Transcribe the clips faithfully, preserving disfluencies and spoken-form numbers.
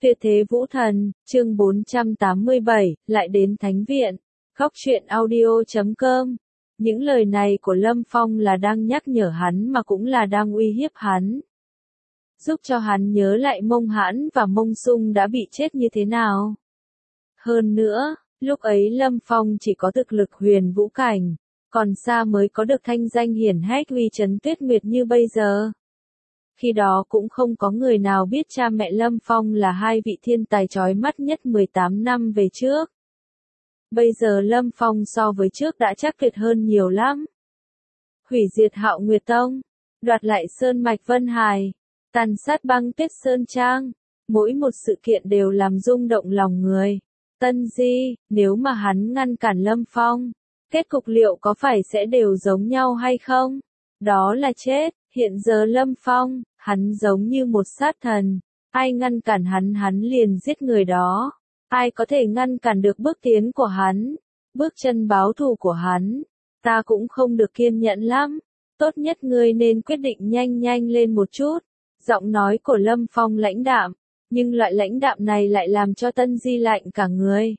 Tuyệt thế vũ thần, chương bốn trăm tám mươi bảy, lại đến thánh viện. Góc truyện audio chấm com. Những lời này của Lâm Phong là đang nhắc nhở hắn mà cũng là đang uy hiếp hắn. Giúp cho hắn nhớ lại Mông Hãn và Mông Sung đã bị chết như thế nào. Hơn nữa, lúc ấy Lâm Phong chỉ có thực lực huyền vũ cảnh, còn xa mới có được thanh danh hiển hách uy chấn Tuyết Nguyệt như bây giờ. Khi đó cũng không có người nào biết cha mẹ Lâm Phong là hai vị thiên tài chói mắt nhất mười tám năm về trước. Bây giờ Lâm Phong so với trước đã chắc tuyệt hơn nhiều lắm. Hủy diệt Hạo Nguyệt Tông, đoạt lại Sơn Mạch Vân Hải, tàn sát băng tuyết Sơn Trang, mỗi một sự kiện đều làm rung động lòng người. Tân Di, nếu mà hắn ngăn cản Lâm Phong, kết cục liệu có phải sẽ đều giống nhau hay không? Đó là chết. Hiện giờ Lâm Phong, hắn giống như một sát thần, ai ngăn cản hắn hắn liền giết người đó, ai có thể ngăn cản được bước tiến của hắn, bước chân báo thù của hắn, ta cũng không được kiên nhẫn lắm, tốt nhất ngươi nên quyết định nhanh nhanh lên một chút. Giọng nói của Lâm Phong lãnh đạm, nhưng loại lãnh đạm này lại làm cho Tân Di lạnh cả người.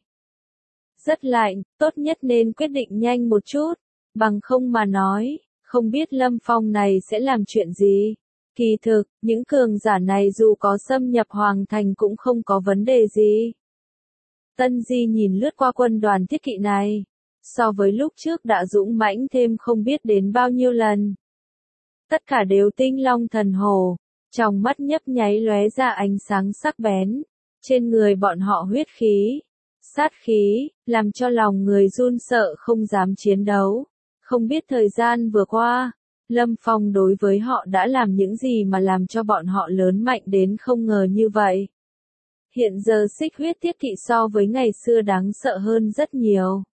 Rất lạnh, tốt nhất nên quyết định nhanh một chút, bằng không mà nói. Không biết Lâm Phong này sẽ làm chuyện gì. Kỳ thực, những cường giả này dù có xâm nhập Hoàng Thành cũng không có vấn đề gì. Tân Di nhìn lướt qua quân đoàn thiết kỵ này. So với lúc trước đã dũng mãnh thêm không biết đến bao nhiêu lần. Tất cả đều tinh long thần hổ. Trong mắt nhấp nháy lóe ra ánh sáng sắc bén. Trên người bọn họ huyết khí, sát khí, làm cho lòng người run sợ không dám chiến đấu. Không biết thời gian vừa qua, Lâm Phong đối với họ đã làm những gì mà làm cho bọn họ lớn mạnh đến không ngờ như vậy. Hiện giờ xích huyết thiết kỵ so với ngày xưa đáng sợ hơn rất nhiều.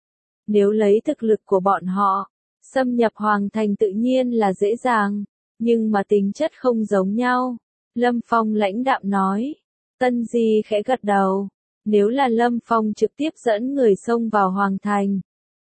Nếu lấy thực lực của bọn họ, xâm nhập Hoàng Thành tự nhiên là dễ dàng, nhưng mà tính chất không giống nhau. Lâm Phong lãnh đạm nói. Tân Di khẽ gật đầu. Nếu là Lâm Phong trực tiếp dẫn người xông vào Hoàng Thành,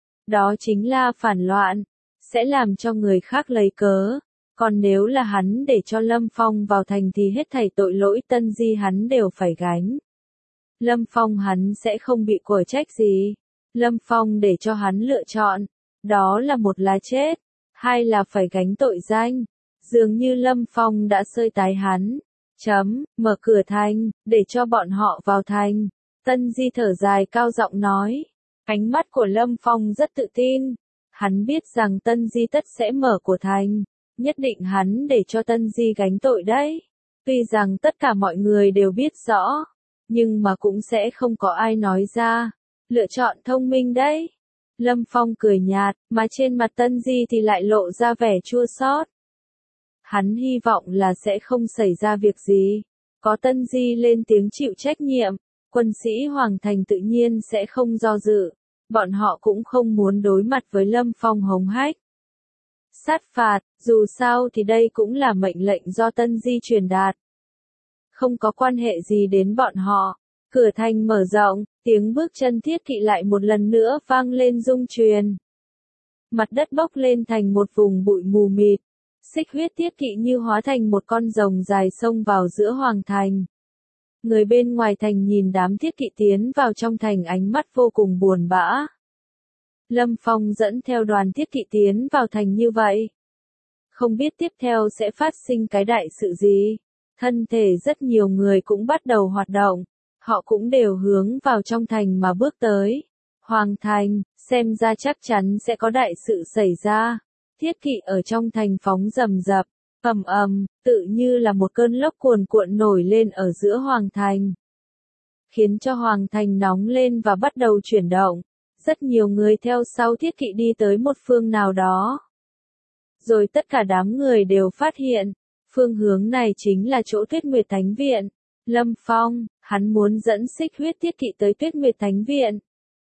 đó chính là phản loạn, sẽ làm cho người khác lấy cớ. Còn nếu là hắn để cho Lâm Phong vào thành thì hết thảy tội lỗi Tân Di hắn đều phải gánh. Lâm Phong hắn sẽ không bị quở trách gì. Lâm Phong để cho hắn lựa chọn, đó là một là chết, hai là phải gánh tội danh. Dường như Lâm Phong đã sơi tái hắn. Chấm, mở cửa thành, để cho bọn họ vào thành. Tân Di thở dài cao giọng nói. Ánh mắt của Lâm Phong rất tự tin. Hắn biết rằng Tân Di tất sẽ mở của thành. Nhất định hắn để cho Tân Di gánh tội đấy. Tuy rằng tất cả mọi người đều biết rõ. Nhưng mà cũng sẽ không có ai nói ra. Lựa chọn thông minh đấy. Lâm Phong cười nhạt, mà trên mặt Tân Di thì lại lộ ra vẻ chua xót. Hắn hy vọng là sẽ không xảy ra việc gì. Có Tân Di lên tiếng chịu trách nhiệm. Quân sĩ Hoàng Thành tự nhiên sẽ không do dự. Bọn họ cũng không muốn đối mặt với Lâm Phong hống hách. Sát phạt, dù sao thì đây cũng là mệnh lệnh do Tân Di truyền đạt. Không có quan hệ gì đến bọn họ. Cửa thành mở rộng, tiếng bước chân thiết kỵ lại một lần nữa vang lên rung truyền. Mặt đất bốc lên thành một vùng bụi mù mịt. Xích huyết thiết kỵ như hóa thành một con rồng dài xông vào giữa Hoàng Thành. Người bên ngoài thành nhìn đám thiết kỵ tiến vào trong thành ánh mắt vô cùng buồn bã. Lâm Phong dẫn theo đoàn thiết kỵ tiến vào thành như vậy. Không biết tiếp theo sẽ phát sinh cái đại sự gì. Thân thể rất nhiều người cũng bắt đầu hoạt động. Họ cũng đều hướng vào trong thành mà bước tới. Hoàng Thành, xem ra chắc chắn sẽ có đại sự xảy ra. Thiết kỵ ở trong thành phóng rầm rập. Ầm ầm, tự như là một cơn lốc cuồn cuộn nổi lên ở giữa Hoàng Thành. Khiến cho Hoàng Thành nóng lên và bắt đầu chuyển động. Rất nhiều người theo sau thiết kỵ đi tới một phương nào đó. Rồi tất cả đám người đều phát hiện, phương hướng này chính là chỗ Tuyết Nguyệt Thánh Viện. Lâm Phong, hắn muốn dẫn xích huyết thiết kỵ tới Tuyết Nguyệt Thánh Viện.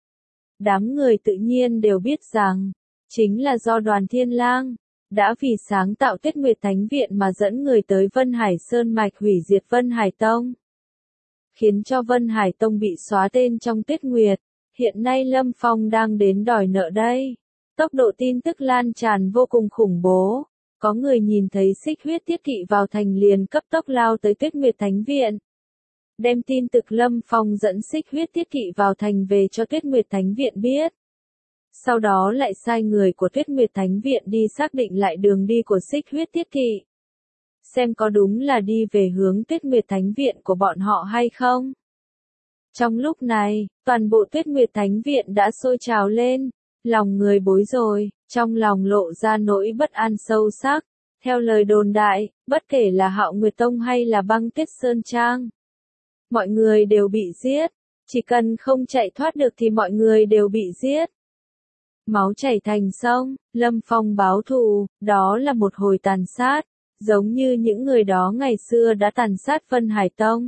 Đám người tự nhiên đều biết rằng, chính là do Đoàn Thiên Lang đã vì sáng tạo Tuyết Nguyệt Thánh Viện mà dẫn người tới Vân Hải Sơn Mạch hủy diệt Vân Hải Tông. Khiến cho Vân Hải Tông bị xóa tên trong Tuyết Nguyệt. Hiện nay Lâm Phong đang đến đòi nợ đây. Tốc độ tin tức lan tràn vô cùng khủng bố. Có người nhìn thấy xích huyết thiết kỵ vào thành liền cấp tốc lao tới Tuyết Nguyệt Thánh Viện. đem tin tức Lâm Phong dẫn Xích Huyết Tiết Kỵ vào thành về cho Tuyết Nguyệt Thánh Viện biết. Sau đó lại sai người của Tuyết Nguyệt Thánh Viện đi xác định lại đường đi của Xích Huyết Tiết Kỵ. Xem có đúng là đi về hướng Tuyết Nguyệt Thánh Viện của bọn họ hay không. Trong lúc này, toàn bộ Tuyết Nguyệt Thánh Viện đã sôi trào lên, lòng người bối rối, trong lòng lộ ra nỗi bất an sâu sắc. Theo lời đồn đại, bất kể là Hạo Nguyệt Tông hay là Băng Tuyết Sơn Trang, mọi người đều bị giết, chỉ cần không chạy thoát được thì mọi người đều bị giết. Máu chảy thành sông, Lâm Phong báo thù, đó là một hồi tàn sát, giống như những người đó ngày xưa đã tàn sát Vân Hải Tông.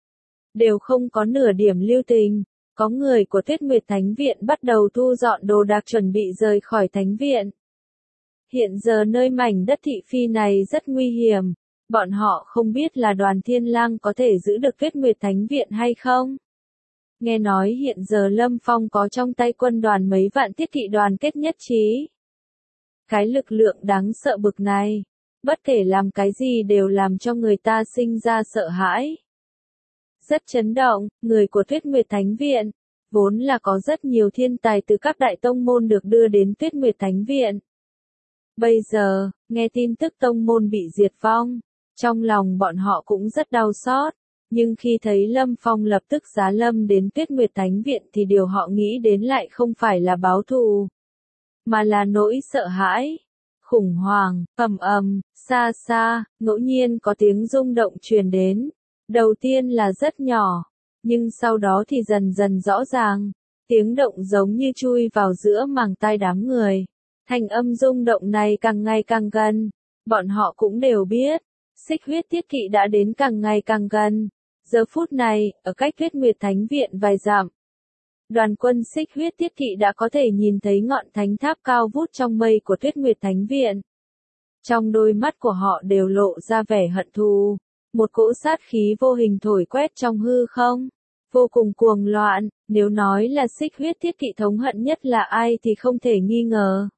Đều không có nửa điểm lưu tình, có người của Tuyết Nguyệt Thánh Viện bắt đầu thu dọn đồ đạc chuẩn bị rời khỏi Thánh Viện. Hiện giờ nơi mảnh đất thị phi này rất nguy hiểm, bọn họ không biết là Đoàn Thiên Lang có thể giữ được Tuyết Nguyệt Thánh Viện hay không. Nghe nói hiện giờ Lâm Phong có trong tay quân đoàn mấy vạn Tiết Kỵ đoàn kết nhất trí. Cái lực lượng đáng sợ bực này, bất kể làm cái gì đều làm cho người ta sinh ra sợ hãi. Rất chấn động, người của Tuyết Nguyệt Thánh Viện, vốn là có rất nhiều thiên tài từ các đại tông môn được đưa đến Tuyết Nguyệt Thánh Viện. Bây giờ, nghe tin tức tông môn bị diệt vong, trong lòng bọn họ cũng rất đau xót, nhưng khi thấy Lâm Phong lập tức giá lâm đến Tuyết Nguyệt Thánh Viện thì điều họ nghĩ đến lại không phải là báo thù, mà là nỗi sợ hãi, khủng hoảng, ầm ầm, xa xa, ngẫu nhiên có tiếng rung động truyền đến. Đầu tiên là rất nhỏ, nhưng sau đó thì dần dần rõ ràng, tiếng động giống như chui vào giữa màng tai đám người. Thanh âm rung động này càng ngày càng gần, bọn họ cũng đều biết, Xích Huyết Tiết Kỵ đã đến càng ngày càng gần. Giờ phút này, ở cách Tuyết Nguyệt Thánh Viện vài dặm, đoàn quân Xích Huyết Tiết Kỵ đã có thể nhìn thấy ngọn thánh tháp cao vút trong mây của Tuyết Nguyệt Thánh Viện. Trong đôi mắt của họ đều lộ ra vẻ hận thù, một cỗ sát khí vô hình thổi quét trong hư không, vô cùng cuồng loạn. Nếu nói là Xích Huyết Tiết Kỵ thống hận nhất là ai thì không thể nghi ngờ.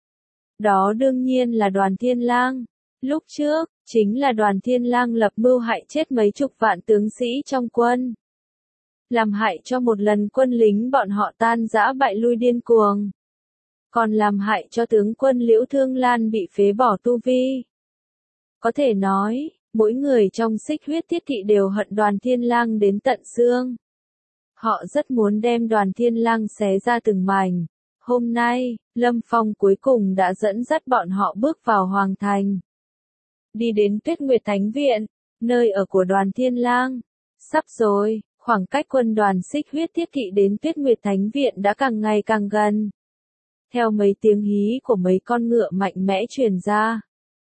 Đó đương nhiên là Đoàn Thiên Lang. Lúc trước, chính là Đoàn Thiên Lang lập mưu hại chết mấy chục vạn tướng sĩ trong quân. Làm hại cho một lần quân lính bọn họ tan rã bại lui điên cuồng. Còn làm hại cho tướng quân Liễu Thương Lan bị phế bỏ tu vi. Có thể nói, mỗi người trong Xích Huyết Tiết Kỵ đều hận Đoàn Thiên Lang đến tận xương. Họ rất muốn đem Đoàn Thiên Lang xé ra từng mảnh. Hôm nay, Lâm Phong cuối cùng đã dẫn dắt bọn họ bước vào Hoàng Thành. Đi đến Tuyết Nguyệt Thánh Viện, nơi ở của Đoàn Thiên Lang. Sắp rồi, khoảng cách quân đoàn Xích Huyết Tiết Kỵ đến Tuyết Nguyệt Thánh Viện đã càng ngày càng gần. Theo mấy tiếng hí của mấy con ngựa mạnh mẽ truyền ra,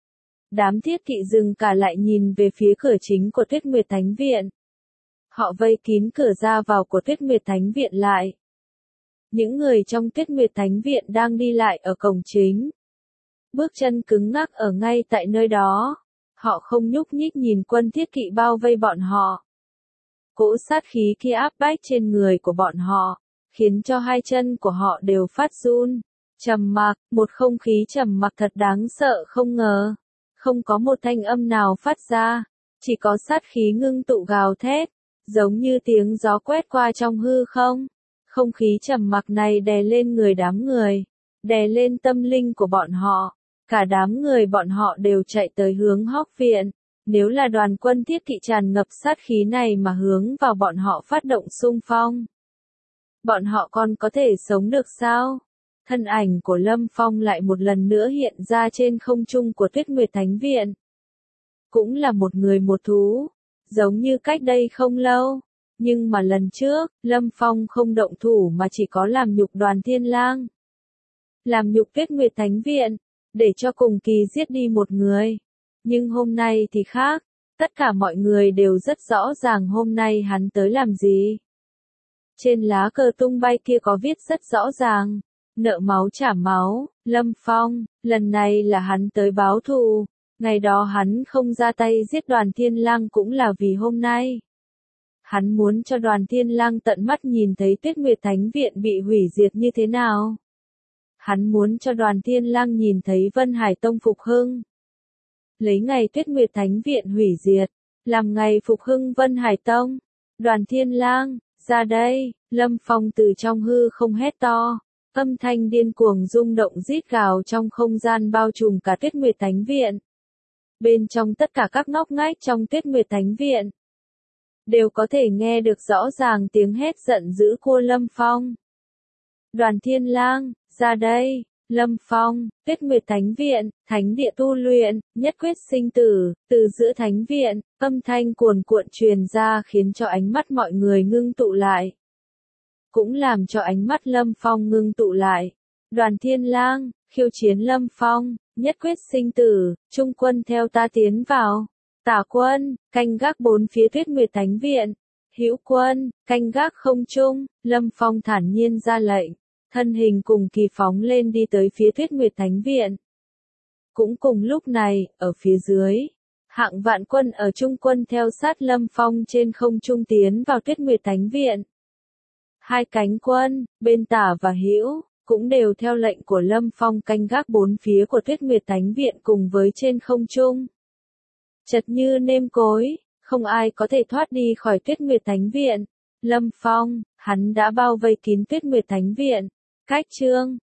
đám Thiết Kỵ dừng cả lại nhìn về phía cửa chính của Tuyết Nguyệt Thánh Viện. Họ vây kín cửa ra vào của Tuyết Nguyệt Thánh Viện lại. Những người trong Tuyết Nguyệt Thánh Viện đang đi lại ở cổng chính. Bước chân cứng ngắc ở ngay tại nơi đó. Họ không nhúc nhích nhìn quân Thiết Kỵ bao vây bọn họ. Cỗ sát khí kia áp bách trên người của bọn họ, khiến cho hai chân của họ đều phát run. Trầm mặc, một không khí trầm mặc thật đáng sợ không ngờ. Không có một thanh âm nào phát ra, chỉ có sát khí ngưng tụ gào thét, giống như tiếng gió quét qua trong hư không. Không khí trầm mặc này đè lên người đám người, đè lên tâm linh của bọn họ. Cả đám người bọn họ đều chạy tới hướng Hóc Viện. Nếu là đoàn quân Thiết Kỵ tràn ngập sát khí này mà hướng vào bọn họ phát động xung phong, bọn họ còn có thể sống được sao? Thân ảnh của Lâm Phong lại một lần nữa hiện ra trên không trung của Tuyết Nguyệt Thánh Viện. Cũng là một người một thú, giống như cách đây không lâu. Nhưng mà lần trước, Lâm Phong không động thủ mà chỉ có làm nhục Đoàn Thiên Lang. Làm nhục Tuyết Nguyệt Thánh Viện, để cho cùng kỳ giết đi một người. Nhưng hôm nay thì khác, tất cả mọi người đều rất rõ ràng hôm nay hắn tới làm gì. Trên lá cờ tung bay kia có viết rất rõ ràng, nợ máu trả máu, Lâm Phong, lần này là hắn tới báo thù. Ngày đó hắn không ra tay giết Đoàn Thiên Lang cũng là vì hôm nay. Hắn muốn cho Đoàn Thiên Lang tận mắt nhìn thấy Tuyết Nguyệt Thánh Viện bị hủy diệt như thế nào. Hắn muốn cho Đoàn Thiên Lang nhìn thấy Vân Hải Tông phục hưng. Lấy ngày Tuyết Nguyệt Thánh Viện hủy diệt, làm ngày phục hưng Vân Hải Tông. Đoàn Thiên Lang, ra đây, Lâm Phong từ trong hư không hét to. Âm thanh điên cuồng rung động rít gào trong không gian bao trùm cả Tuyết Nguyệt Thánh Viện. Bên trong tất cả các ngóc ngách trong Tuyết Nguyệt Thánh Viện, đều có thể nghe được rõ ràng tiếng hét giận dữ của Lâm Phong. Đoàn Thiên Lang, ra đây, Lâm Phong, Tuyết Nguyệt Thánh Viện, Thánh địa tu luyện, nhất quyết sinh tử, từ giữa Thánh Viện, âm thanh cuồn cuộn truyền ra khiến cho ánh mắt mọi người ngưng tụ lại. Cũng làm cho ánh mắt Lâm Phong ngưng tụ lại. Đoàn Thiên Lang, khiêu chiến Lâm Phong, nhất quyết sinh tử, trung quân theo ta tiến vào. Tả quân, canh gác bốn phía Tuyết Nguyệt Thánh Viện. Hữu quân, canh gác không trung, Lâm Phong thản nhiên ra lệnh. Thân hình cùng kỳ phóng lên đi tới phía Tuyết Nguyệt Thánh Viện. Cũng cùng lúc này, ở phía dưới, hạng vạn quân ở trung quân theo sát Lâm Phong trên không trung tiến vào Tuyết Nguyệt Thánh Viện. Hai cánh quân, bên tả và hữu, cũng đều theo lệnh của Lâm Phong canh gác bốn phía của Tuyết Nguyệt Thánh Viện cùng với trên không trung. Chật như nêm cối, không ai có thể thoát đi khỏi Tuyết Nguyệt Thánh Viện. Lâm Phong, hắn đã bao vây kín Tuyết Nguyệt Thánh Viện. Cách chương